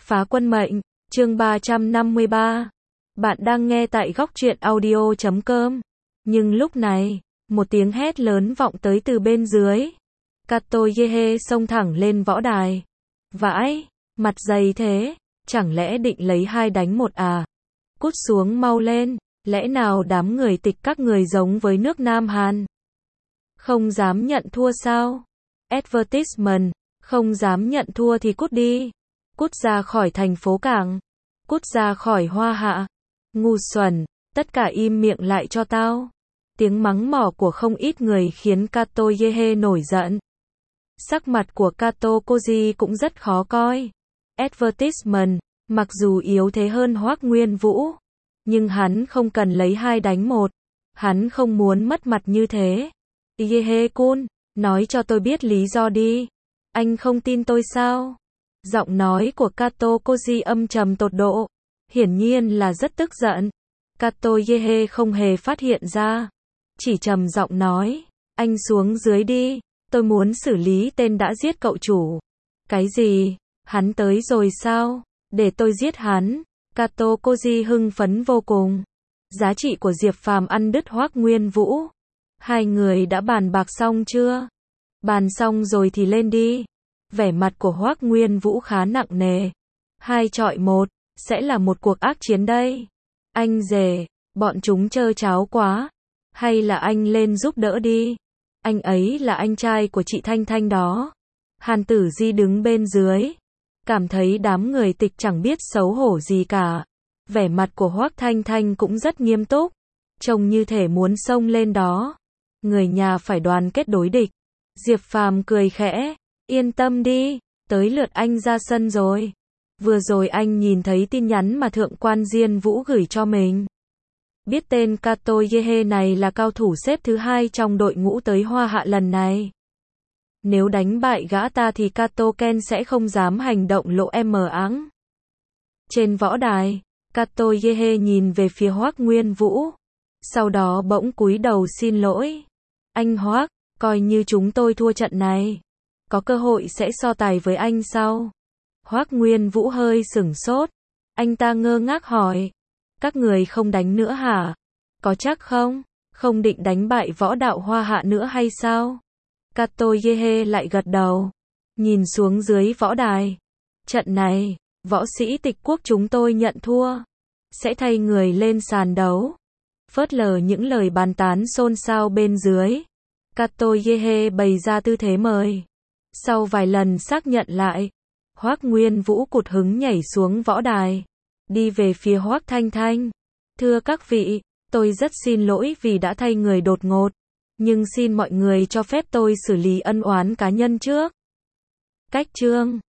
Phá quân mệnh, chương 353. Bạn đang nghe tại góc truyện audio.com. Nhưng lúc này, một tiếng hét lớn vọng tới từ bên dưới. Kato Yehe xông thẳng lên võ đài. Vãi, mặt dày thế, chẳng lẽ định lấy 2 đánh 1 à? Cút xuống mau lên, lẽ nào đám người tịch các người giống với nước Nam Hàn? Không dám nhận thua sao? Advertisement, không dám nhận thua thì cút đi. Cút ra khỏi thành phố Cảng. Cút ra khỏi Hoa Hạ. Ngu xuẩn, tất cả im miệng lại cho tao. Tiếng mắng mỏ của không ít người khiến Kato Yehe nổi giận. Sắc mặt của Kato Koji cũng rất khó coi. Advertisement, mặc dù yếu thế hơn Hoắc Nguyên Vũ, nhưng hắn không cần lấy 2 đánh 1. Hắn không muốn mất mặt như thế. Yehe-kun, nói cho tôi biết lý do đi. Anh không tin tôi sao? Giọng nói của Kato Koji âm trầm tột độ. Hiển nhiên là rất tức giận. Kato Yehe không hề phát hiện ra. Chỉ trầm giọng nói. Anh xuống dưới đi. Tôi muốn xử lý tên đã giết cậu chủ. Cái gì? Hắn tới rồi sao? Để tôi giết hắn. Kato Koji hưng phấn vô cùng. Giá trị của Diệp Phàm ăn đứt Hoắc Nguyên Vũ. Hai người đã bàn bạc xong chưa? Bàn xong rồi thì lên đi. Vẻ mặt của Hoắc Nguyên Vũ khá nặng nề. 2 chọi 1, sẽ là một cuộc ác chiến đây. Anh rể, bọn chúng trơ tráo quá. Hay là anh lên giúp đỡ đi. Anh ấy là anh trai của chị Thanh Thanh đó. Hàn Tử Di đứng bên dưới. Cảm thấy đám người tịch chẳng biết xấu hổ gì cả. Vẻ mặt của Hoắc Thanh Thanh cũng rất nghiêm túc. Trông như thể muốn xông lên đó. Người nhà phải đoàn kết đối địch. Diệp Phàm cười khẽ. Yên tâm đi, tới lượt anh ra sân rồi. Vừa rồi anh nhìn thấy tin nhắn mà Thượng quan Diên Vũ gửi cho mình. Biết tên Kato Yehe này là cao thủ xếp thứ 2 trong đội ngũ tới Hoa Hạ lần này. Nếu đánh bại gã ta thì Kato Ken sẽ không dám hành động lộ mờ áng. Trên võ đài, Kato Yehe nhìn về phía Hoắc Nguyên Vũ. Sau đó bỗng cúi đầu xin lỗi. Anh Hoắc, coi như chúng tôi thua trận này. Có cơ hội sẽ so tài với anh sau. Hoắc Nguyên Vũ hơi sửng sốt. Anh ta ngơ ngác hỏi. Các người không đánh nữa hả? Có chắc không? Không định đánh bại võ đạo Hoa Hạ nữa hay sao? Kato Yehe lại gật đầu. Nhìn xuống dưới võ đài. Trận này, võ sĩ tịch quốc chúng tôi nhận thua. Sẽ thay người lên sàn đấu. Phớt lờ những lời bàn tán xôn xao bên dưới. Kato Yehe bày ra tư thế mời. Sau vài lần xác nhận lại, Hoắc Nguyên Vũ cụt hứng nhảy xuống võ đài, đi về phía Hoắc Thanh Thanh. Thưa các vị, tôi rất xin lỗi vì đã thay người đột ngột, nhưng xin mọi người cho phép tôi xử lý ân oán cá nhân trước. Cách chương